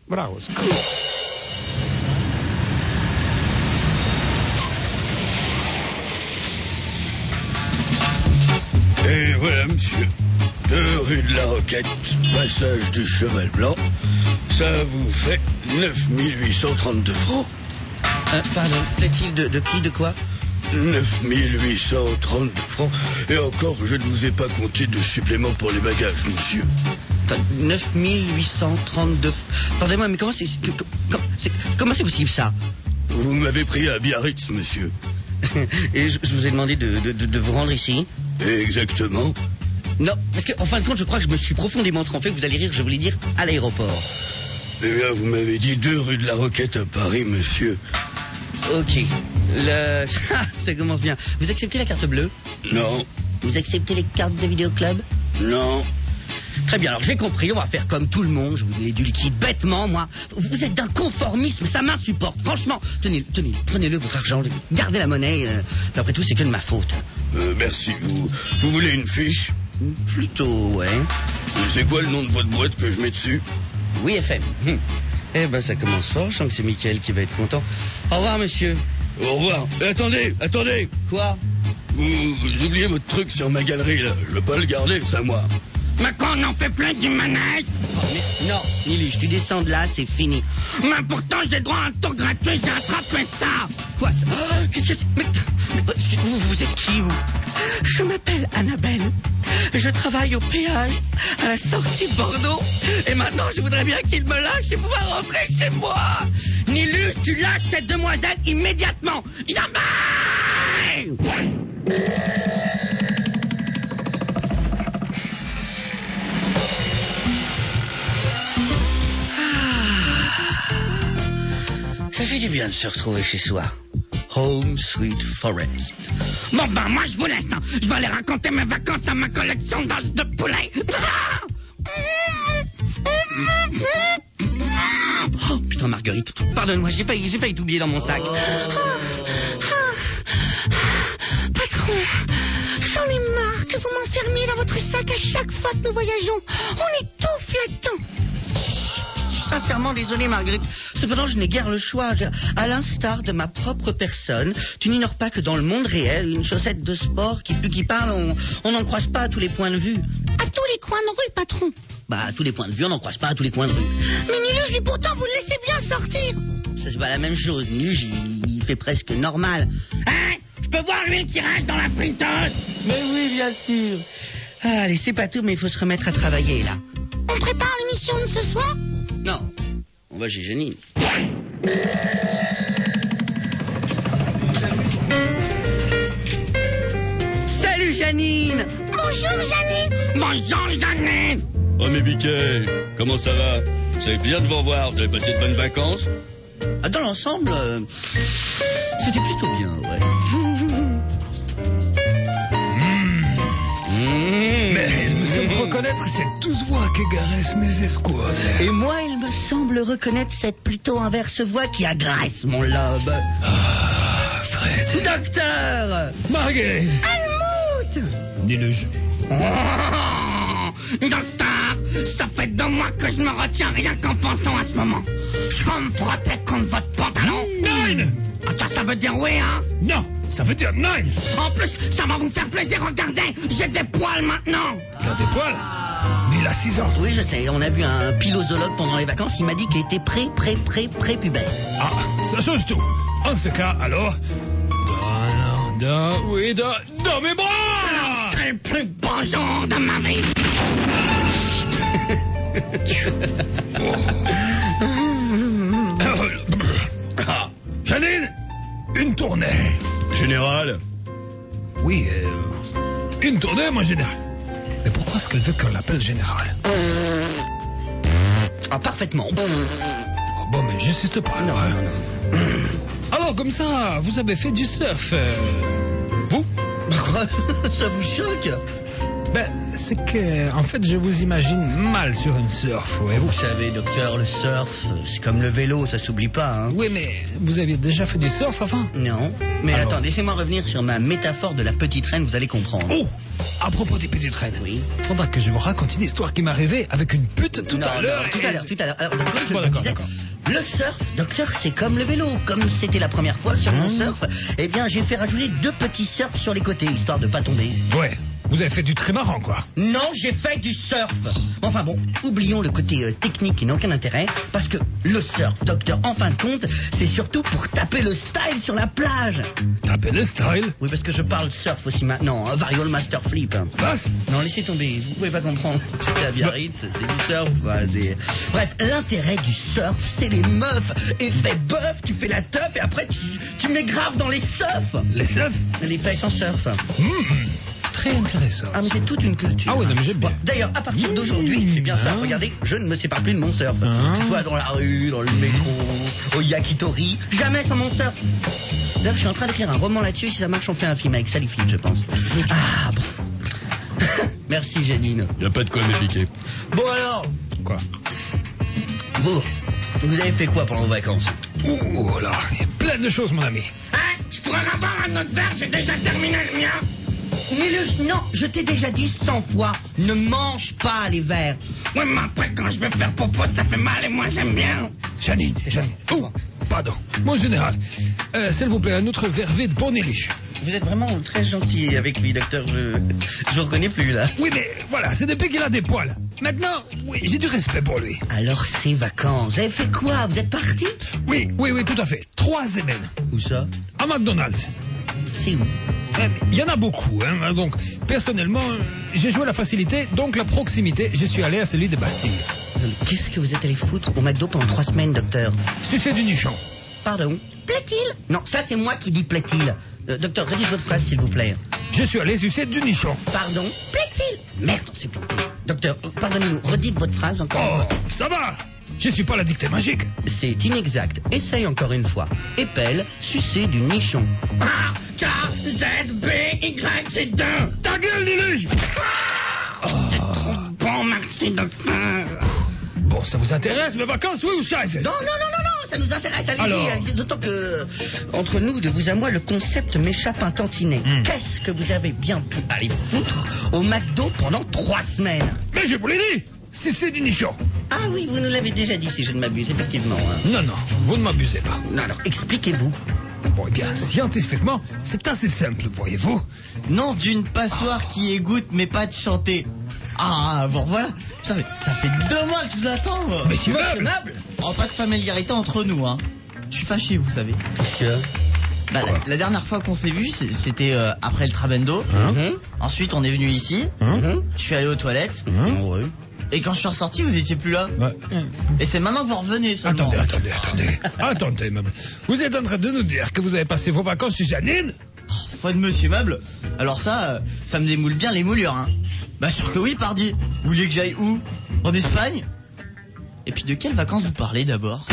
Bravo. Et voilà, monsieur. 2 rue de la Roquette, passage du Cheval Blanc. Ça vous fait 9 832 francs. Pardon, plaît-il de qui, de quoi? 9 832 francs. Et encore, je ne vous ai pas compté de supplément pour les bagages, monsieur. 9 832... Pardonnez-moi, mais comment c'est possible, ça? Vous m'avez pris à Biarritz, monsieur. Et je vous ai demandé de vous rendre ici? Exactement. Non, parce qu'en fin de compte, je crois que je me suis profondément trompé. Vous allez rire, je voulais dire à l'aéroport. Eh bien, vous m'avez dit 2 rue de la Roquette à Paris, monsieur. Ok. Ça commence bien. Vous acceptez la carte bleue? Non. Vous acceptez les cartes de vidéoclub? Non. Très bien, alors j'ai compris, on va faire comme tout le monde. Je vous donne du liquide bêtement, moi. Vous êtes d'un conformisme, ça m'insupporte. Franchement, tenez, prenez-le, votre argent. Gardez la monnaie. Après tout, c'est que de ma faute. Merci. Vous voulez une fiche? Plutôt, ouais. C'est quoi le nom de votre boîte que je mets dessus? Oui, FM. Eh ben, ça commence fort. Je sens que c'est Mickaël qui va être content. Au revoir, monsieur. Au revoir. Attendez. Quoi? Vous oubliez votre truc sur ma galerie, là. Je veux pas le garder, c'est à moi. Mais quand on en fait plein du manège. Mais non, Niluche, tu descends de là, c'est fini. Mais pourtant, j'ai droit à un tour gratuit, j'ai attrapé ça. Quoi, ça? Qu'est-ce que c'est? Mais vous êtes qui, vous? Je m'appelle Annabelle. Je travaille au péage, à la sortie de Bordeaux. Et maintenant, je voudrais bien qu'il me lâche et pouvoir rentrer chez moi. Niluche, tu lâches cette demoiselle immédiatement. Jamais! Ça fait du bien de se retrouver chez soi. Home sweet forest. Bon ben, moi je vous laisse. Hein. Je vais aller raconter mes vacances à ma collection d'os de poulet. Oh, putain, Marguerite, pardonne-moi, j'ai failli t'oublier dans mon sac. Patron, j'en ai marre que vous m'enfermiez dans votre sac à chaque fois que nous voyageons. On étouffe là-dedans. Sincèrement désolé, Marguerite. Cependant, je n'ai guère le choix. À l'instar de ma propre personne, tu n'ignores pas que dans le monde réel, une chaussette de sport qui pue qui parle, on n'en croise pas à tous les points de vue. À tous les coins de rue, patron. Bah, à tous les points de vue, on n'en croise pas à tous les coins de rue. Mais Niluche, lui, pourtant, vous le laissez bien sortir. Ça, c'est pas la même chose. Niluche, il fait presque normal. Hein? Je peux voir l'huile qui reste dans la friteuse? Mais oui, bien sûr. Allez, c'est pas tout, mais il faut se remettre à travailler, là. On prépare l'émission de ce soir? Non, on va chez Janine. Salut Janine. Bonjour Janine. Bonjour Janine. Oh mais Biquet, comment ça va? C'est bien de vous revoir, vous avez passé de bonnes vacances? Dans l'ensemble, c'était plutôt bien, ouais. Mais il me semble reconnaître cette douce voix qui caresse mes escouades. Et moi, il me semble reconnaître cette plutôt inverse voix qui agresse mon lobe. Ah, Fred. Docteur! Marguerite. Helmut. Niluche. Docteur, ça fait 2 mois que je me retiens rien qu'en pensant à ce moment. Je peux me frotter contre votre pantalon? Nine. Ça veut dire oui, hein? Non, ça veut dire nine. En plus, ça va vous faire plaisir, regardez, j'ai des poils maintenant. Il a des poils. Mais il a 6 ans. Oui, je sais, on a vu un pilosologue pendant les vacances, il m'a dit qu'il était pré-pubère. Ah, ça change tout. En ce cas, alors... dans mes bras. C'est le plus beau jour de ma vie. Janine, une tournée. Général? Oui, une tournée, mon général. Mais pourquoi est-ce qu'elle veut qu'on l'appelle général? Ah, parfaitement. Oh, bon, mais j'insiste pas. Non. Alors, comme ça, vous avez fait du surf. Vous? Quoi? Ça vous choque? Ben, c'est que, en fait, je vous imagine mal sur un surf, voyez-vous. Vous savez, docteur, le surf, c'est comme le vélo, ça s'oublie pas, hein. Oui, mais vous aviez déjà fait du surf avant? Non, mais Alors. attends, laissez-moi revenir sur ma métaphore de la petite reine, vous allez comprendre. Oh! À propos des petites reines. Oui. Faudra que je vous raconte une histoire qui m'est arrivée avec une pute tout à l'heure. Tout à l'heure. Alors, comme je Bon, le d'accord, disais, d'accord. le surf, docteur, c'est comme le vélo. Comme c'était la première fois sur mon surf, eh bien, j'ai fait rajouter 2 petits surfs sur les côtés, histoire de pas tomber. Ouais, vous avez fait du trimaran, quoi. Non, j'ai fait du surf. Enfin bon, oublions le côté technique qui n'a aucun intérêt, parce que le surf, docteur, en fin de compte, c'est surtout pour taper le style sur la plage. Tapez le style. Oui, parce que je parle surf aussi maintenant, hein, variole master flip. Passe. Non, laissez tomber, vous pouvez pas comprendre. J'étais à Biarritz, c'est du surf, quoi. Bref, l'intérêt du surf, c'est les meufs. Effet bœuf, tu fais la teuf et après tu mets grave dans les surfs. Les surfs. Les fêtes en surf. Très intéressant. Ah, mais c'est toute une culture. Ah oui, non, mais j'aime bien. Bon, d'ailleurs, à partir d'aujourd'hui, c'est bien ça, regardez, je ne me sépare plus de mon surf. Que ce soit dans la rue, dans le métro, au yakitori, jamais sans mon surf. D'ailleurs, je suis en train d'écrire un roman là-dessus, si ça marche, on fait un film avec Sally Field, je pense. Ah, bon. Merci, Janine. Y a pas de quoi m'épiquer. Bon alors, Quoi? vous avez fait quoi pendant vos vacances? Oh là, il y a plein de choses, mon ami. Hein? Je pourrais en avoir un autre verre, j'ai déjà terminé le mien. Mais non, je t'ai déjà dit 100 fois, ne mange pas les verres. Oui, mais après, quand je vais faire popo, ça fait mal et moi, j'aime bien. Janine. Oh, pardon. Mon général, s'il vous plaît, un autre verre vide pour Néliche. Vous êtes vraiment très gentil avec lui, docteur, je reconnais plus, là. Oui, mais voilà, c'est depuis qu'il a des poils. Maintenant, oui, j'ai du respect pour lui. Alors, ces vacances, vous avez fait quoi? Vous êtes parti? Oui, tout à fait. 3 semaines. Où ça? À McDonald's. C'est où? Il y en a beaucoup, hein. Donc, personnellement, j'ai joué la facilité, donc la proximité. Je suis allé à celui de Bastille. Qu'est-ce que vous êtes allé foutre au McDo pendant 3 semaines, docteur? Sucer du nichon. Pardon? Plaît-il? Non, ça c'est moi qui dis plaît-il. Docteur, redites votre phrase, s'il vous plaît. Je suis allé sucer du nichon. Pardon? Plaît-il? Merde, on s'est planté. Docteur, pardonnez-nous, redites votre phrase encore une Oh, fois. ça va. Je suis pas la dictée magique. C'est inexact. Essaye encore une fois. Épelle, sucer du nichon. A, K, Z, B, Y, Z, 2. Ta gueule, Nélige. C'est trop bon, merci, docteur. Bon, ça vous intéresse, mes vacances, oui ou scheiße? Non, ça nous intéresse, Alors. allez-y. D'autant que, entre nous, de vous à moi, le concept m'échappe un tantinet. Qu'est-ce que vous avez bien pu aller foutre au McDo pendant 3 semaines? Mais je vous l'ai dit, sucer du nichon. Ah oui, vous nous l'avez déjà dit, si je ne m'abuse, effectivement. Hein. Non, vous ne m'abusez pas. Non, alors, expliquez-vous. Bon, eh bien, scientifiquement, c'est assez simple, voyez-vous. Non, d'une passoire qui égoutte mais pas de chanter. Ah, bon voilà, ça fait 2 mois que je vous attends. moi. Monsieur Meuble. Oh, pas de familiarité entre nous, hein. Je suis fâché, vous savez. Bah, la dernière fois qu'on s'est vu, c'était après le Trabendo. Ensuite, on est venu ici. Je suis allé aux toilettes. Ouais. Et quand je suis ressorti, vous étiez plus là. Ouais. Et c'est maintenant que vous revenez seulement. Attendez, Meuble. Vous êtes en train de nous dire que vous avez passé vos vacances chez Janine? Oh, foi de Monsieur Meuble. Alors ça me démoule bien les moulures, hein. Bah sûr que oui, pardi. Vous voulez que j'aille où? En Espagne? Et puis de quelles vacances vous parlez d'abord?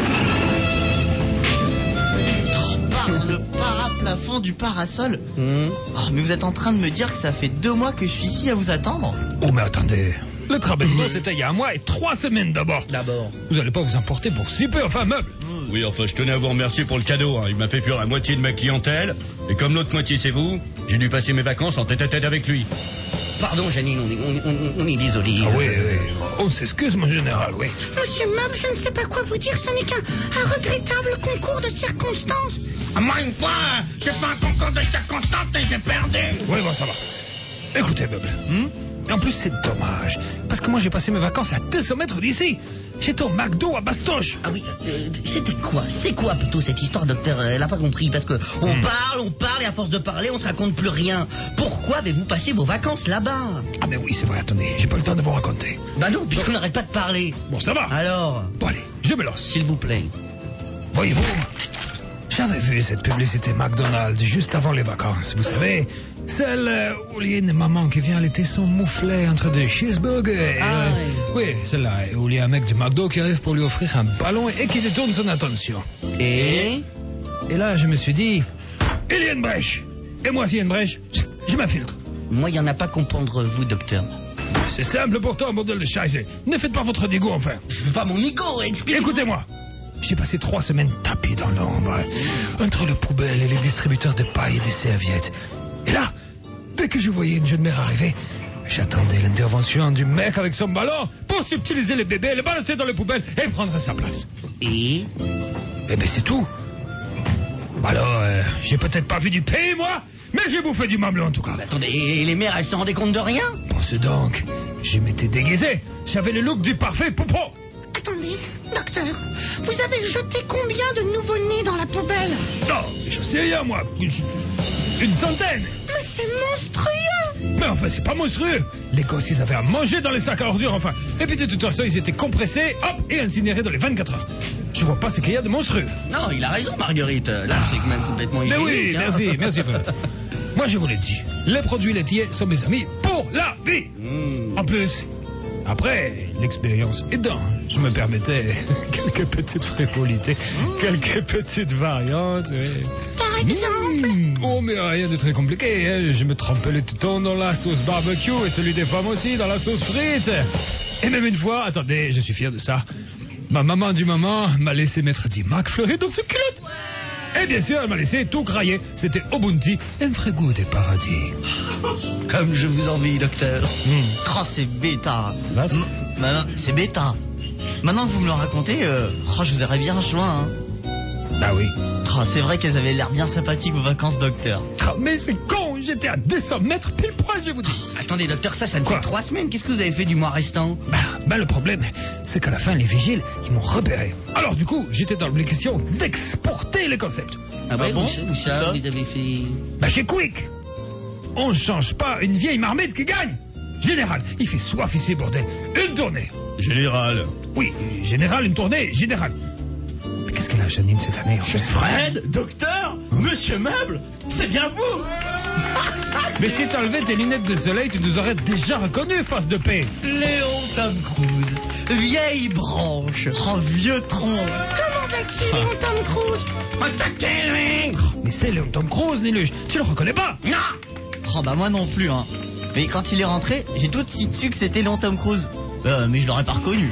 Par le paraplafond du parasol. Oh, mais vous êtes en train de me dire que ça fait 2 mois que je suis ici à vous attendre? Oh, mais attendez. Le Trabendo, c'était il y a 1 mois et 3 semaines d'abord. Vous allez pas vous emporter pour super, enfin, Meuble. Oui, enfin, je tenais à vous remercier pour le cadeau. Hein. Il m'a fait fuir la moitié de ma clientèle. Et comme l'autre moitié, c'est vous, j'ai dû passer mes vacances en tête-à-tête avec lui. Pardon, Janine, on est désolé. Ah oui. On s'excuse, mon général, oui. Monsieur Meuble, je ne sais pas quoi vous dire, ce n'est qu'un regrettable concours de circonstances. Moi, une fois, j'ai fait un concours de circonstances et j'ai perdu. Oui, bon, ça va. Écoutez, Meuble. En plus, c'est dommage. Parce que moi, j'ai passé mes vacances à 200 mètres d'ici. J'étais au McDo à Bastoche. Ah oui, c'était quoi? C'est quoi plutôt cette histoire, docteur? Elle n'a pas compris, parce que on parle, et à force de parler, on se raconte plus rien. Pourquoi avez-vous passé vos vacances là-bas? Ah, mais oui, c'est vrai, attendez. J'ai pas le temps de vous raconter. Bah non, puisqu'on n'arrête pas de parler. Bon, ça va. Alors? Bon, allez, je me lance. S'il vous plaît. Voyez-vous, j'avais vu cette publicité McDonald's juste avant les vacances, vous savez. Celle où il y a une maman qui vient allaiter son mouflet entre des cheeseburgers. Oui, celle-là, où il y a un mec du McDo qui arrive pour lui offrir un ballon et qui détourne son attention. Et là, je me suis dit, il y a une brèche. Et moi, s'il y a une brèche, je m'infiltre. Moi, il n'y en a pas comprendre vous, docteur. C'est simple pourtant, bordel de Scheiße. Ne faites pas votre nigo, enfin. Je veux pas mon nigo, expliquez-moi. Écoutez-moi. J'ai passé 3 semaines tapis dans l'ombre, entre les poubelles et les distributeurs de paille et des serviettes. Et là, dès que je voyais une jeune mère arriver, j'attendais l'intervention du mec avec son ballon pour subtiliser les bébés, les balancer dans les poubelles et prendre sa place. Et Eh ben c'est tout. Alors, j'ai peut-être pas vu du pays, moi, mais j'ai bouffé du mamelon en tout cas. Mais attendez, et les mères, elles se rendaient compte de rien? Pense donc, je m'étais déguisé. J'avais le look du parfait poupon. Attendez, docteur, vous avez jeté combien de nouveau-nés dans la poubelle? Non, je sais rien, moi. Une centaine. Mais c'est monstrueux! Mais enfin, c'est pas monstrueux. Les gosses, ils avaient à manger dans les sacs à ordures, enfin. Et puis de toute façon, ils étaient compressés, hop, et incinérés dans les 24 heures. Je vois pas ce qu'il y a de monstrueux. Non, il a raison, Marguerite. Là, c'est quand même complètement Mais hygiénique. oui, merci, frère. Moi, je vous l'ai dit, les produits laitiers sont mes amis pour la vie. En plus, après, l'expérience aidant, je me permettais quelques petites frivolités, quelques petites variantes. Oui. Par exemple? Oh, mais rien de très compliqué. Hein. Je me trempais le téton dans la sauce barbecue et celui des femmes aussi dans la sauce frite. Et même une fois, attendez, je suis fier de ça, ma maman du moment m'a laissé mettre du McFlurry dans ce culotte. Et bien sûr, elle m'a laissé tout crailler. C'était Ubuntu, un vrai goût des paradis. Comme je vous envie, docteur. Oh, c'est bêta. Vas-y. Maintenant, c'est bêta. Maintenant que vous me le racontez, je vous aurais bien rejoint. Bah oui. Oh, c'est vrai qu'elles avaient l'air bien sympathiques vos vacances, docteur. Oh, mais c'est con, j'étais à 200 mètres pile poil, je vous dis. Attendez, docteur, ça ne Quoi? fait 3 semaines. Qu'est-ce que vous avez fait du mois restant? Bah, le problème, c'est qu'à la fin, les vigiles, ils m'ont repéré. Alors du coup, j'étais dans l'obligation d'exporter les concepts. Ah bah bon? Où ça, vous avez fait... Bah chez Quick, on change pas une vieille marmite qui gagne. Général, il fait soif ici, bordel. Une tournée. Général. Oui, général, une tournée, général. Mais qu'est-ce qu'elle a, Janine, cette année en fait? Fred, docteur, monsieur Meuble, c'est bien vous. Mais si t'enlevais tes lunettes de soleil, tu nous aurais déjà reconnu, face de paix. Léon Tom Cruise, vieille branche, vieux tronc. Comment va-t-il, mon Tom Cruise? Mais c'est Léon Tom Cruise, Niluche. Tu le reconnais pas? Non! Oh bah moi non plus, hein. Mais quand il est rentré, j'ai tout de suite su que c'était Léon Tom Cruise. Mais je l'aurais pas reconnu.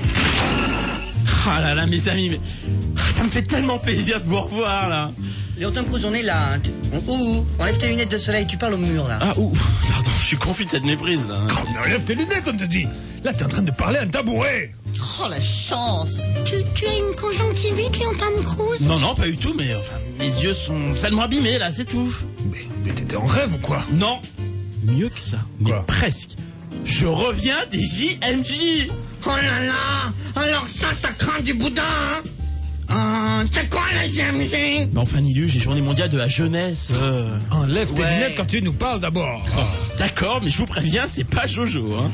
Ah là là, mes amis, mais ça me fait tellement plaisir de vous revoir là. Léon Tom Cruise, on est là. Hein. Enlève tes lunettes de soleil, tu parles au mur là. Ah pardon, je suis confus de cette méprise là. Oh, mais enlève tes lunettes, on te dit. Là, t'es en train de parler à un tabouret. Oh la chance. Tu as une conjonctivite, Léon Tom Cruise? Non, pas du tout, mais enfin, mes yeux sont salement abîmés là, c'est tout. Mais t'étais en rêve ou quoi? Non, mieux que ça, mais Quoi? presque. Je reviens des JMJ. Oh là là! Alors ça craint du boudin, hein? C'est quoi la GMG? Mais enfin, Nilu, j'ai journée mondiale de la jeunesse. Enlève tes Ouais. lunettes quand tu nous parles d'abord. Oh. D'accord, mais je vous préviens, c'est pas Jojo, hein.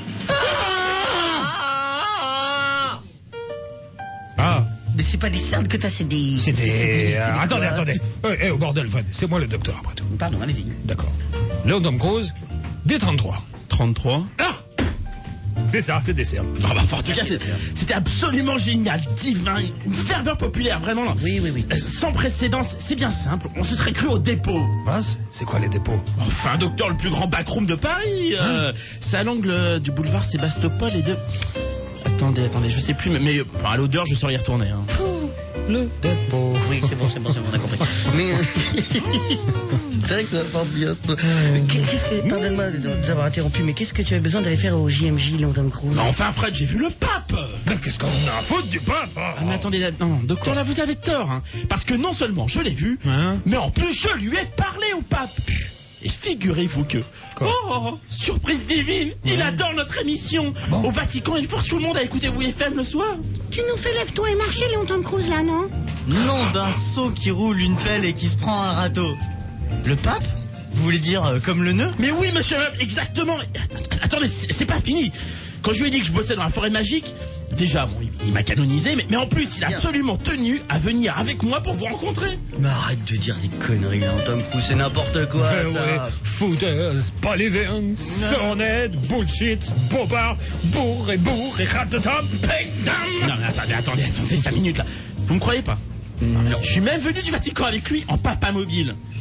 Ah, Mais c'est pas des cernes que t'as, c'est des... c'est des... Attendez. quoi? Au bordel, Fred, c'est moi le docteur, après tout. Pardon, allez-y. D'accord. Léon Tom Cruise, D33. 33. Ah, c'est ça, c'est des cernes. Ah bah, en tout cas, c'était absolument génial, divin, une ferveur populaire, vraiment. Oui. Sans précédent, c'est bien simple, on se serait cru au dépôt. C'est quoi les dépôts? Enfin, docteur, le plus grand backroom de Paris. C'est à l'angle du boulevard Sébastopol et de... Attendez, je sais plus, mais à l'odeur, je saurais y retourner. Hein. Le dépôt. Oui, c'est bon, on a compris. Mais... c'est vrai que ça va pas bien. Qu'est-ce que... Pardonne-moi d'avoir interrompu, mais qu'est-ce que tu as besoin d'aller faire au JMJ, Léon Tom Cruise? Mais enfin, Fred, j'ai vu le pape. Mais qu'est-ce qu'on a à foutre du pape? Ah, mais attendez, non, docteur, là, vous avez tort, hein. Parce que non seulement je l'ai vu, Hein? mais en plus, je lui ai parlé au pape. Et figurez-vous que... Quoi? Oh, surprise divine, il adore notre émission. Bon. Au Vatican, il force tout le monde à écouter WFM le soir. Tu nous fais lève-toi et marcher, Léon Tom Cruise, là, non? Nom d'un sot qui roule une pelle et qui se prend un râteau. Le pape? Vous voulez dire comme le nœud? Mais oui, monsieur, exactement. Attendez, c'est pas fini. Quand je lui ai dit que je bossais dans la forêt magique, déjà, bon, il m'a canonisé, mais en plus, il a absolument tenu à venir avec moi pour vous rencontrer. Mais arrête de dire des conneries, Léon Tom Cruise, c'est n'importe quoi, ça. Ouais. Footers, Polyverne, sonnet, bullshit, bobard, bourre et ratatam, Non, mais attendez, 5 minutes là. Vous me croyez pas? Je suis même venu du Vatican avec lui en papa mobile.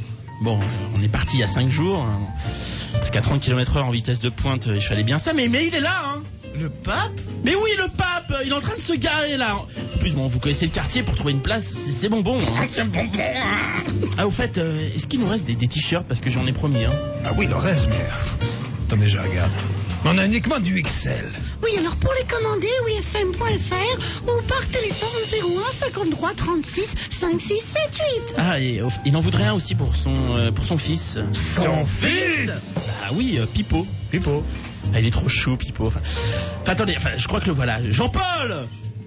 Bon, on est parti il y a 5 jours, hein, parce qu'à 30 km/h en vitesse de pointe, il fallait bien ça, mais il est là, hein. Le pape? Mais oui, le pape, il est en train de se garer là. En plus, bon, vous connaissez le quartier, pour trouver une place, c'est bonbon. Hein. C'est bonbon. Ah, au fait, est-ce qu'il nous reste des t-shirts, parce que j'en ai promis, hein. Ah oui, le reste, mais... Attendez, je regarde. On a uniquement du XL. Oui, alors pour les commander, wifm.fr ou par téléphone 01 53 36 56 78. Ah, et il en voudrait un aussi pour son fils. Son fils? Ah oui, Pipo. Pipo. Ah, il est trop chou, Pipo. Enfin, attendez, je crois que le voilà. Jean-Paul!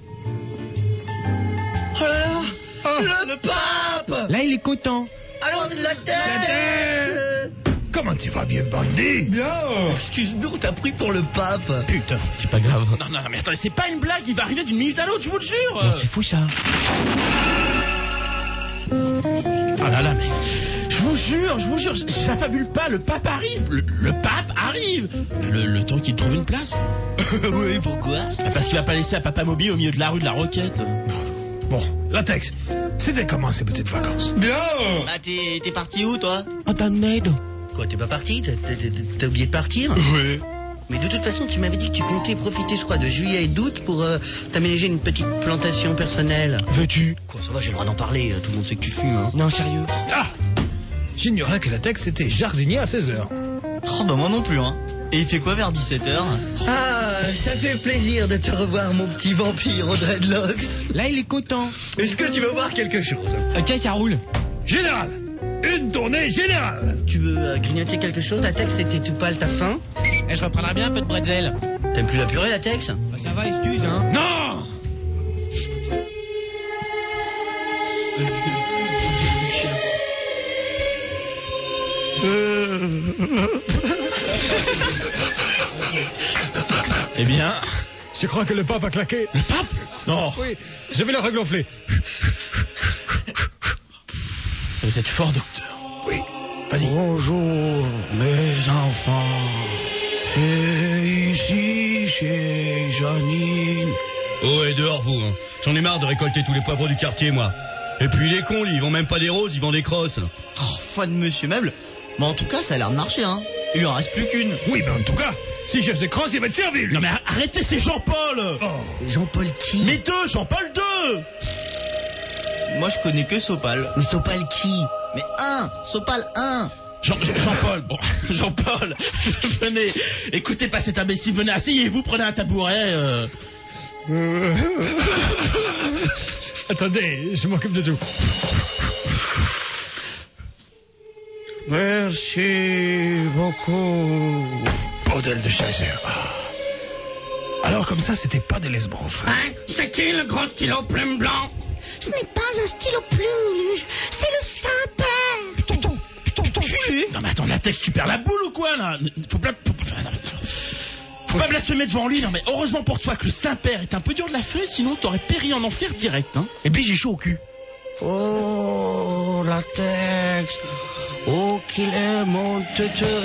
Oh là là, le pape. Là, il est content. Alors, de la tête. Comment tu vas, vieux bandit? Bien. Excuse-nous, on t'a pris pour le pape. Putain, c'est pas grave. Non, mais attendez, c'est pas une blague, il va arriver d'une minute à l'autre, je vous le jure. Non, c'est fou, ça. Oh là là, mais... Je vous jure, j'affabule pas, le pape arrive. Le pape arrive. Le temps qu'il trouve une place. Oui, pourquoi? Parce qu'il va pas laisser à Papa Moby au milieu de la rue de la Roquette. Bon, Latex, c'était comment ces petites vacances? Bien. Bah, t'es parti où, toi? Oh, damned. Quoi, t'es pas parti? T'as oublié de partir? Oui. Mais de toute façon, tu m'avais dit que tu comptais profiter, je crois, de juillet et d'août pour t'aménager une petite plantation personnelle. Veux-tu? Quoi, ça va, j'ai le droit d'en parler, tout le monde sait que tu fumes, hein. Non, sérieux. Ah! J'ignorais que Latex était jardinier à 16h. Oh, bah moi non plus, hein. Et il fait quoi vers 17h? Ah, ça fait plaisir de te revoir, mon petit vampire aux dreadlocks. Là, il est content. Est-ce que tu veux voir quelque chose? Ok, ça roule. Général! Une tournée générale! Tu veux grignoter quelque chose, Latex? C'était tout pâle, t'as faim? Je reprendrai bien un peu de bretzel. T'aimes plus la purée, Latex? Bah, ça va, excuse, hein. Non! Eh bien... Je crois que le pape a claqué. Le pape? Non. Oui, je vais le regonfler. Vous êtes fort, docteur. Oui, vas-y. Bonjour, mes enfants. C'est ici, chez Janine. Oh, et dehors, vous, hein. J'en ai marre de récolter tous les poivrons du quartier, moi. Et puis les cons, ils vendent même pas des roses, ils vendent des crosses. Oh, foi de Monsieur Meuble. Mais en tout cas, ça a l'air de marcher, hein. Il lui en reste plus qu'une. Oui, mais en tout cas, si je faisais crosse, il va te servir, lui. Non mais arrêtez, c'est Jean-Paul. Oh. Jean-Paul qui? Mais deux, Jean-Paul 2. Moi, je connais que Sopal. Mais Sopal qui? Mais Sopal 1. Jean-Paul, bon, Jean-Paul, venez, écoutez pas cet imbécile, venez, asseyez-vous, prenez un tabouret. Attendez, je m'occupe de tout. Merci beaucoup. Bordel de chasseur. Alors comme ça, c'était pas des lesbos. Hein? C'est qui le gros stylo plume blanc? Ce n'est pas un stylo plume, Luge. C'est le Saint-Père. Non mais attends, Latex, tu perds la boule ou quoi, là? Faut pas blasphémer devant lui, non mais heureusement pour toi que le Saint-Père est un peu dur de la feuille, sinon t'aurais péri en enfer direct, hein. Et puis, j'ai chaud au cul. Oh, Latex. Oh, qu'il est mon tuteur.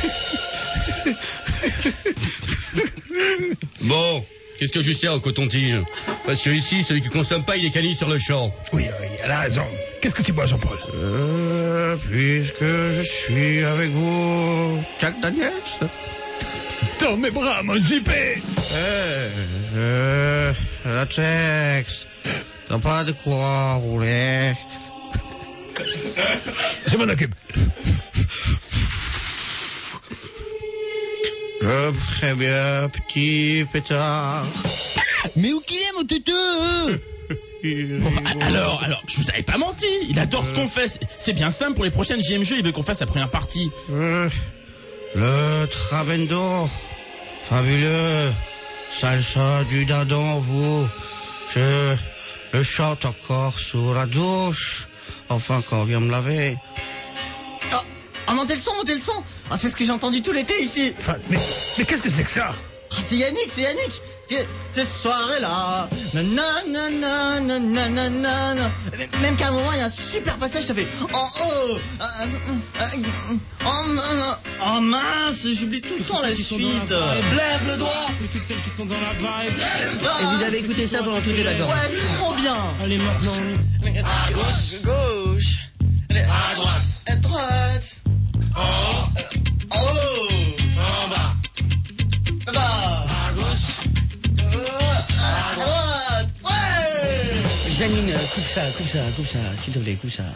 Bon, qu'est-ce que je sers au coton-tige? Parce que ici, celui qui consomme pas, il est canille sur le champ. Oui, elle a raison. Qu'est-ce que tu bois, Jean-Paul? Puisque je suis avec vous, Jack Daniels. Dans mes bras, mon zippé. Latex. T'as pas de quoi rouler. Je m'en occupe. Très bien, petit pétard. Mais où qu'il est, mon tuteur? Bon, alors, je vous avais pas menti, il adore ce qu'on fait, c'est bien simple, pour les prochaines JMG, il veut qu'on fasse la première partie. Le trabendo, fabuleux, salsa du dindon, vous, je le chante encore sous la douche, enfin quand on vient me laver. Oh, montez le son. Ah, c'est ce que j'ai entendu tout l'été ici. Enfin, mais qu'est-ce que c'est que ça? Ah, c'est Yannick. Cette soirée-là. Nanana. Même qu'à un moment, il y a un super passage, ça fait en haut. Oh mince, j'oublie tout le temps la suite. Lève le doigt. Pour toutes celles qui sont dans la vibe. Et vous avez écouté ça pendant toutes les vacances? Ouais, c'est trop bien. Allez, maintenant. À gauche. À droite. droite. En haut. En bas. Bas. À gauche. À droite. Ouais. Janine, coupe ça, s'il te plaît, coupe ça.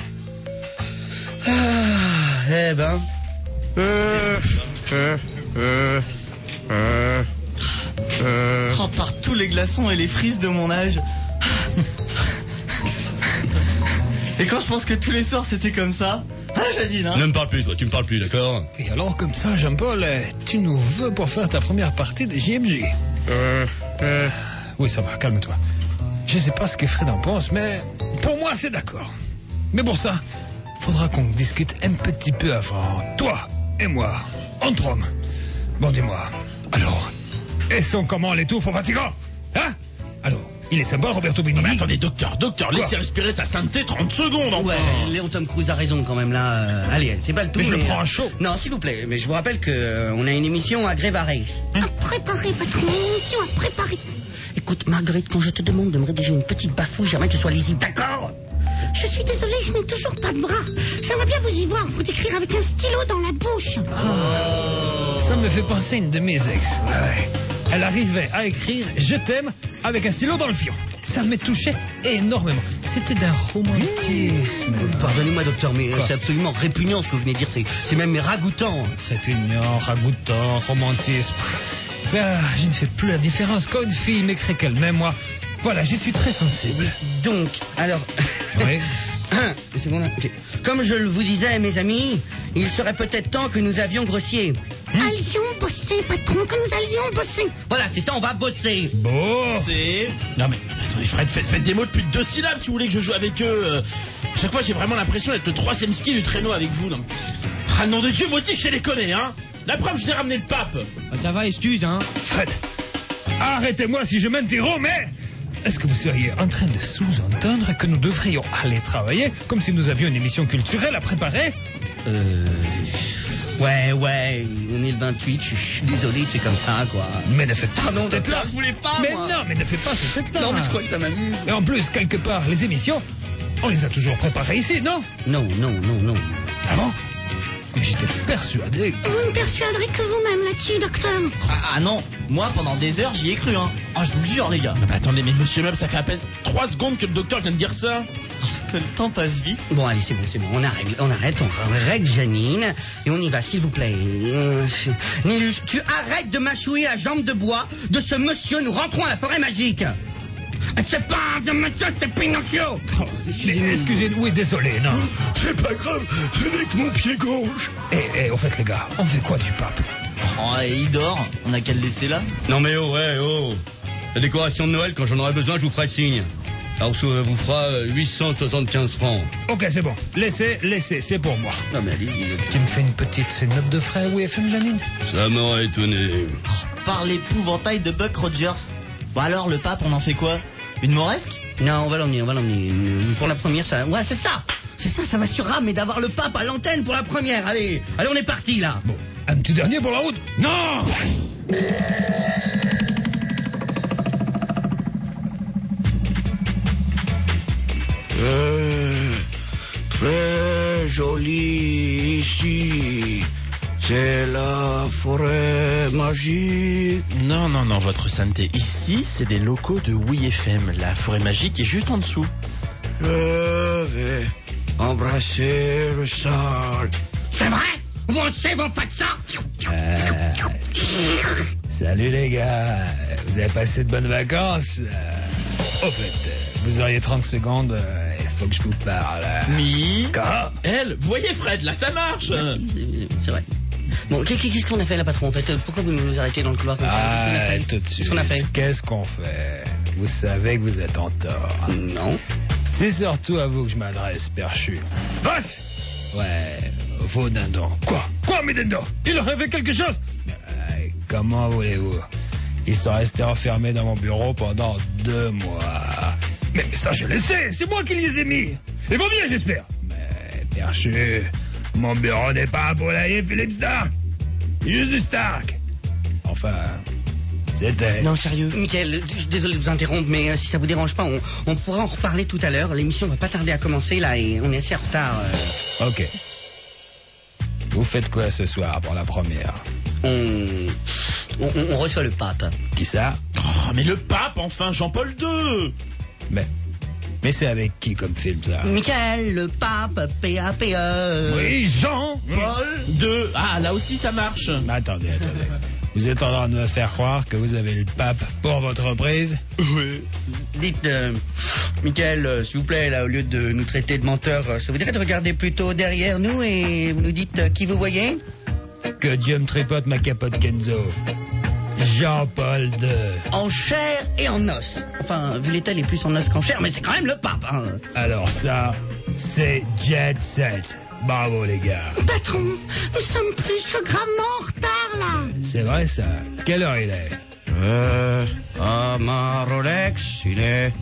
Ah, eh ben. Oh, par tous les glaçons et les frises de mon âge. Et quand je pense que tous les soirs c'était comme ça. Ah, Janine, hein. Ne me parle plus, toi, tu me parles plus, d'accord? Et alors, comme ça, Jean-Paul, tu nous veux pour faire ta première partie de JMJ? Oui, ça va, calme-toi. Je sais pas ce que Fred en pense, mais pour moi, c'est d'accord. Mais pour ça, faudra qu'on discute un petit peu avant. Toi et moi, entre hommes. Bon, dis-moi, alors, et sont comment les tours fatigants? Hein? Alors, il est sympa, Roberto Benigni. Mais attendez, docteur, laissez respirer sa sainteté 30 secondes, enfin. Ouais, Léon Tom Cruise a raison quand même là. Allez, c'est pas le tout. Mais je le prends à chaud. Non, s'il vous plaît, mais je vous rappelle que on a une émission à Grévaray. À préparer, patron, une émission à préparer. Écoute, Marguerite, quand je te demande de me rédiger une petite bafouille, j'aimerais que ce soit lisible, d'accord? Je suis désolée, je n'ai toujours pas de bras. J'aimerais bien vous y voir, vous décrire avec un stylo dans la bouche. Ça me fait penser à une de mes ex. Ouais. Elle arrivait à écrire « Je t'aime » avec un stylo dans le fion. Ça me touchait énormément. C'était d'un romantisme. Pardonnez-moi, docteur, mais c'est absolument répugnant ce que vous venez de dire. C'est même ragoûtant. Répugnant, ragoûtant, romantisme. Je ne fais plus la différence. Quand une fille m'écrit qu'elle m'aime, moi, voilà, j'y suis très sensible. Donc, alors... Oui. C'est bon là. Okay. Comme je vous disais, mes amis, il serait peut-être temps que nous avions grossier. Allions bosser, patron, que nous allions bosser. Voilà, c'est ça, on va bosser. Bon. C'est... Non mais, attendez, Fred, faites des mots de plus de 2 syllabes si vous voulez que je joue avec eux. À chaque fois, j'ai vraiment l'impression d'être le 3e ski du traîneau avec vous. Non. Ah, nom de Dieu, moi aussi, je sais les connais, hein. La preuve, je t'ai ramené le pape. Ça va, excuse, hein. Fred, arrêtez-moi si je m'interromps, mais... Est-ce que vous seriez en train de sous-entendre que nous devrions aller travailler comme si nous avions une émission culturelle à préparer? Ouais, on est le 28, je suis désolé, c'est comme ça, quoi. Mais ne faites pas cette tête-là. Je voulais pas, Mais moi. non, mais ne faites pas cette tête-là. Non, mais je crois que ça m'amuse. Et en plus, quelque part, les émissions, on les a toujours préparées ici, non? Non. Ah bon? Mais j'étais persuadé. Vous ne persuaderez que vous-même là-dessus, docteur. Ah non, moi pendant des heures j'y ai cru, hein. Ah, je vous le jure, les gars. Non, mais attendez, mais monsieur Meuble, ça fait à peine 3 secondes que le docteur vient de dire ça. Parce que le temps passe vite. Bon, allez, c'est bon, on arrête, on règle Janine, et on y va, s'il vous plaît. Niluche, tu arrêtes de mâchouiller la jambe de bois de ce monsieur, nous rentrons à la forêt magique. C'est pas un vieux monsieur, c'est Pinocchio. Mais excusez-nous, oui, désolé, non. C'est pas grave, ce n'est que mon pied gauche. Au fait, les gars, on fait quoi du pape? Oh, et il dort, on a qu'à le laisser là. Non mais oh. La décoration de Noël, quand j'en aurai besoin, je vous ferai signe. Alors ça vous fera 875 francs. Ok, c'est bon. Laissez, c'est pour moi. Non mais allez, Tu me fais une petite note de frais ou FM, Janine? Ça m'aurait étonné. Par l'épouvantail de Buck Rogers. Bon alors, le pape, on en fait quoi? Une mauresque? Non, on va l'emmener. Pour la première, ça... Ouais, c'est ça, ça m'assurera, mais d'avoir le pape à l'antenne pour la première. Allez, on est parti, là. Bon, un petit dernier pour la route? Non! Très joli ici. C'est la forêt magique. Non, votre sainteté. Ici, c'est les locaux de WeFM. La forêt magique est juste en dessous. Je vais embrasser le sol. C'est vrai? Vous aussi, vous faites ça? Salut les gars, vous avez passé de bonnes vacances? Au fait, vous auriez 30 secondes, il faut que je vous parle. Quoi? Elle, vous voyez Fred, là ça marche. C'est vrai. Bon, qu'est-ce qu'on a fait là, patron, en fait? Pourquoi vous nous arrêtez dans le couloir comme ça? Qu'est-ce qu'on a fait? Tout de suite. Qu'est-ce qu'on a fait? Qu'est-ce qu'on fait? Vous savez que vous êtes en tort. Non. C'est surtout à vous que je m'adresse, perchu. Vache! Ouais, vos dindons. Quoi, mes dindons? Il aurait fait quelque chose? Comment voulez-vous? Ils sont restés enfermés dans mon bureau pendant 2 mois. Mais ça, je le sais, c'est moi qui les ai mis. Ils vont bien, j'espère. Mais, perchu, mon bureau n'est pas un poulailler Philippe Stark. Juste du Stark. Enfin, c'était... Non, sérieux. Michael, je suis désolé de vous interrompre, mais si ça vous dérange pas, on pourra en reparler tout à l'heure. L'émission va pas tarder à commencer, là, et on est assez en retard. Ok. Vous faites quoi ce soir pour la première? On reçoit le pape. Qui ça? Oh, mais le pape, enfin, Jean-Paul II. Mais c'est avec qui comme film, ça? Michael, le pape, P-A-P-E. Oui, Jean Paul II. Ah, là aussi, ça marche. Attendez. Vous êtes en train de me faire croire que vous avez le pape pour votre reprise? Oui. Dites, Michael, s'il vous plaît, là, au lieu de nous traiter de menteurs, ça vous dirait de regarder plutôt derrière nous et vous nous dites qui vous voyez? Que Dieu me tripote ma capote Kenzo. Jean-Paul II. En chair et en os. Enfin, vu l'état, il est plus en os qu'en chair, mais c'est quand même le pape, hein. Alors ça, c'est Jet Set. Bravo les gars. Patron, nous sommes plus que gravement en retard, là. C'est vrai ça. Quelle heure il est? Ma Rolex, il est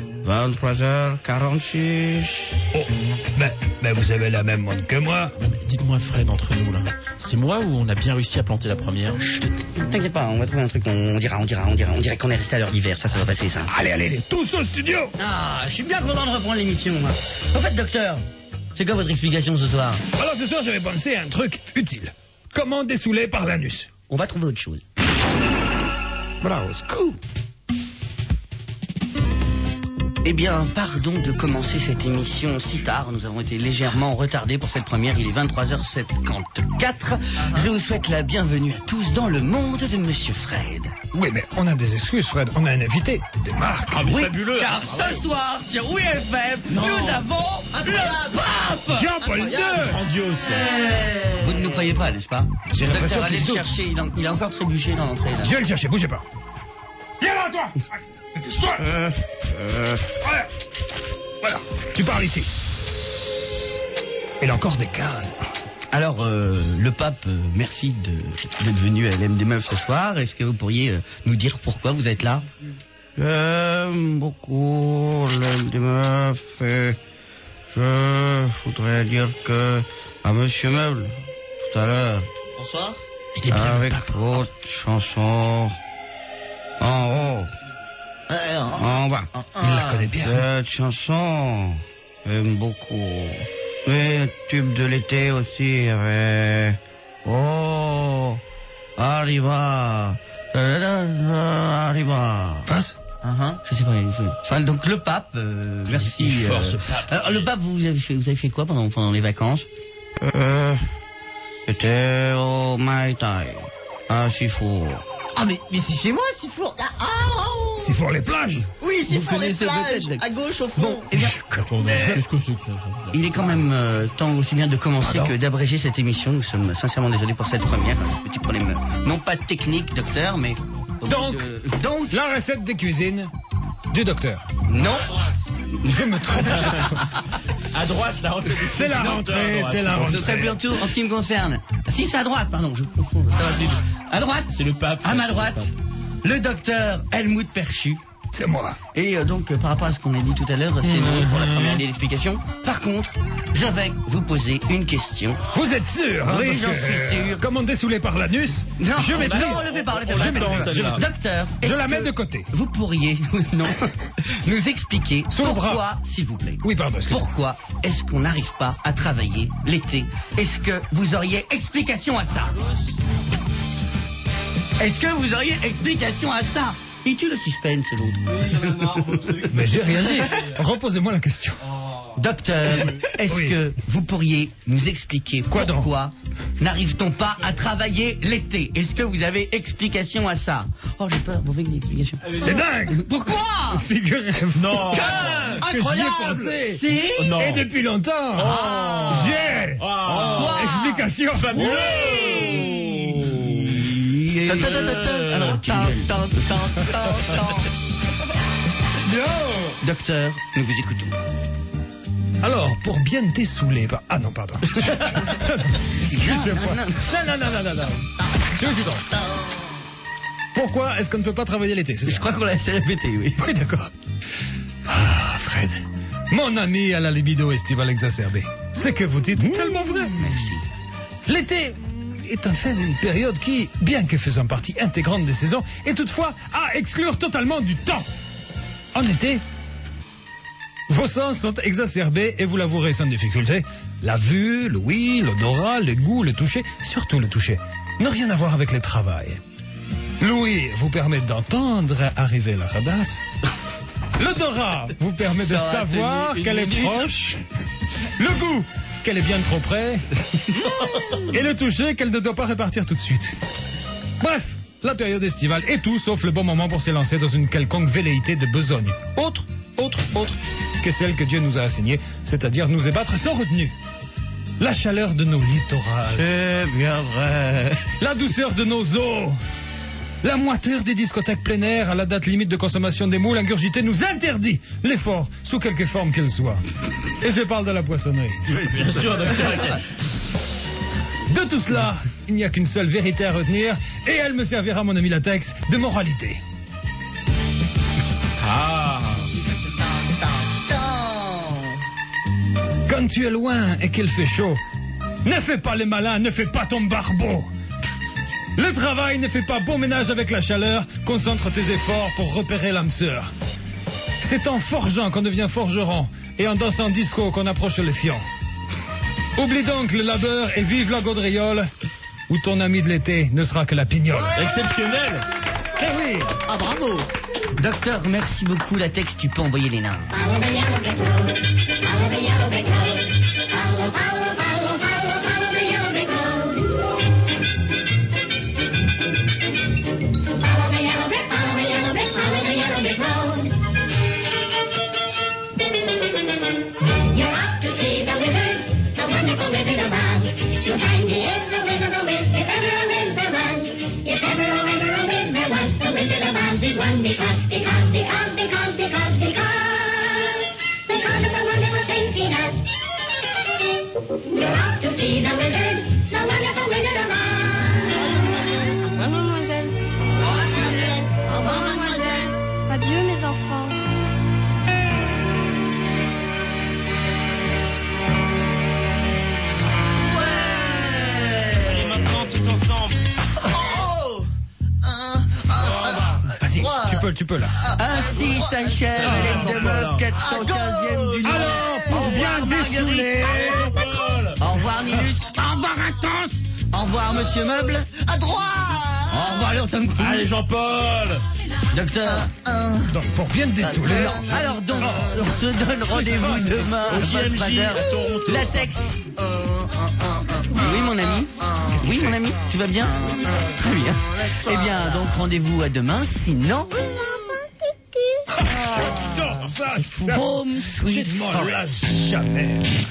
23h46. Oh, ben vous avez la même montre que moi. Dites-moi, Fred, entre nous, là. C'est moi ou on a bien réussi à planter la première? Chut, t'inquiète pas, on va trouver un truc, on dirait qu'on est resté à l'heure d'hiver, ça va passer, ça. Allez, tous au studio. Ah, je suis bien content de reprendre l'émission, moi. En fait, docteur, c'est quoi votre explication ce soir? Alors ce soir, j'avais pensé à un truc utile. Comment dessouler par l'anus? On va trouver autre chose. Bravo, scoop. Eh bien, pardon de commencer cette émission si tard. Nous avons été légèrement retardés pour cette première. Il est 23h54. Je vous souhaite la bienvenue à tous dans le monde de Monsieur Fred. Oui, mais on a des excuses, Fred. On a un invité de marque. Ah, mais Oui, fabuleux. car ce soir, sur WFM, nous avons le pape Jean-Paul II. C'est grandiose. Vous ne nous croyez pas, n'est-ce pas? J'ai l'impression Docteur, allez qu'il le doute. chercher. Il a encore trébuché dans l'entrée, là. Je vais le chercher, bougez pas. Viens là, toi. Voilà, tu parles ici. Il a encore des cases. Alors, le pape, merci d'être venu à LM des Meufs ce soir. Est-ce que vous pourriez nous dire pourquoi vous êtes là? J'aime beaucoup l'homme des meufs et je voudrais dire que à Monsieur Meuble, tout à l'heure, Bonsoir. Il est bien avec le pape. votre chanson en haut, en bas. Il la connaît bien. Cette chanson, j'aime beaucoup. Mais tube de l'été aussi, avec Oh, arriva, arriva. Passe. Je sais pas. Enfin, donc le pape, merci. Il est fort, ce pape. Alors, le pape, vous avez fait quoi pendant les vacances? J'étais au Mai Tai, à Sifour. Ah, mais c'est chez moi, Sifour. C'est pour les plages. Oui, Sifour les connaissez plages. peut-être. À gauche, au fond. Bon, eh bien, Qu'est-ce que c'est que ça? il est quand même temps aussi bien de commencer que d'abréger cette émission. Nous sommes sincèrement désolés pour cette première. Un petit problème, non pas technique, docteur, mais... Donc, la recette des cuisines du docteur. Non. Je me trompe. À droite, la recette des C'est la cuisines. rentrée, À c'est la droite, Ce serait rentrée. plutôt en ce qui me concerne. Si, c'est à droite, pardon, je confonds. Ça va plus vite. À droite, C'est le pape. à ma c'est le droite, pape. le docteur Helmut Perchu. C'est moi. Et donc, par rapport à ce qu'on a dit tout à l'heure, c'est non pour la première idée d'explication. Par contre, je vais vous poser une question. Vous êtes sûr? Oui, Parce j'en que, suis sûr. Comment dessouler par l'anus? Non, Je maîtrise. non, le fais pas, le fais Je pas. maîtrise. celle-là. Docteur, Je est-ce la mets que de côté. Vous pourriez, non, nous expliquer Sous le bras. pourquoi, s'il vous plaît. Oui, pardon, excusez-moi. Pourquoi est-ce qu'on n'arrive pas à travailler l'été? Est-ce que vous auriez explication à ça? Est-ce que vous auriez explication à ça? Il tue le suspense, l'autre. Mais j'ai rien dit. Reposez-moi la question. Docteur, est-ce Oui. que vous pourriez nous expliquer Quoi donc? pourquoi n'arrive-t-on pas à travailler l'été? Est-ce que vous avez explication à ça? Oh, j'ai peur, vous avez une explication. C'est dingue. Pourquoi? Figurez-vous. Non. Que j'y ai Incroyable. pensé. Si. Non. Et depuis longtemps. J'ai. Explication. Alors, docteur, nous vous écoutons. Alors, pour bien dessouler... Ah non, pardon. Excusez-moi. Non. Je suis drôle. Pourquoi est-ce qu'on ne peut pas travailler l'été? C'est Je ça? crois qu'on l'a assez répété, oui. Oui, d'accord. Ah, Fred. Mon ami à la libido estivale exacerbée. Ce que vous dites est tellement vrai. Merci. L'été est en fait une période qui, bien que faisant partie intégrante des saisons, est toutefois à exclure totalement du temps. En été, Vos sens sont exacerbés et vous l'avouerez sans difficulté. La vue, l'ouïe, l'odorat, le goût, le toucher, surtout le toucher, n'ont rien à voir avec le travail. L'ouïe vous permet d'entendre arriver la radasse. L'odorat vous permet de savoir qu'elle est proche. Le goût, qu'elle est bien trop près. Et le toucher, qu'elle ne doit pas répartir tout de suite. Bref, la période estivale est tout sauf le bon moment pour s'élancer dans une quelconque velléité de besogne. Autre que celle que Dieu nous a assignée, c'est-à-dire nous ébattre sans retenue. La chaleur de nos littorales. C'est bien vrai. La douceur de nos eaux. La moiteur des discothèques plein air à la date limite de consommation des moules ingurgitées nous interdit l'effort, sous quelque forme qu'il soit. Et je parle de la poissonnerie. Oui, bien sûr, docteur. De tout cela, il n'y a qu'une seule vérité à retenir, et elle me servira, mon ami latex, de moralité. Ah. Quand tu es loin et qu'il fait chaud, ne fais pas les malins, ne fais pas ton barbeau. Le travail ne fait pas bon ménage avec la chaleur, concentre tes efforts pour repérer l'âme sœur. C'est en forgeant qu'on devient forgeron, et en dansant disco qu'on approche le fion. Oublie donc le labeur et vive la gaudriole, où ton ami de l'été ne sera que la pignole. Exceptionnel. Eh oui. Ah, bravo. Docteur, merci beaucoup. Latex, tu peux envoyer les nains. Adieu mes enfants. Et maintenant tous ensemble. Vas-y, tu peux là. Ainsi s'achève les deux meufs 415e du Alors, pour bien dessouler. Au revoir Nilus. Au revoir Intense. Au revoir Monsieur Meuble. À droite. Au revoir Lurton. Allez, Jean-Paul. Docteur. Donc, pour bien te dessouler. Alors donc, on te donne rendez-vous demain Au JMJ, à Toronto. Latex. Oui mon ami. Oui mon ami, tu vas bien? Très bien. Eh bien, donc rendez-vous à demain, sinon... Ça, Home sweet je ne m'en lasse jamais.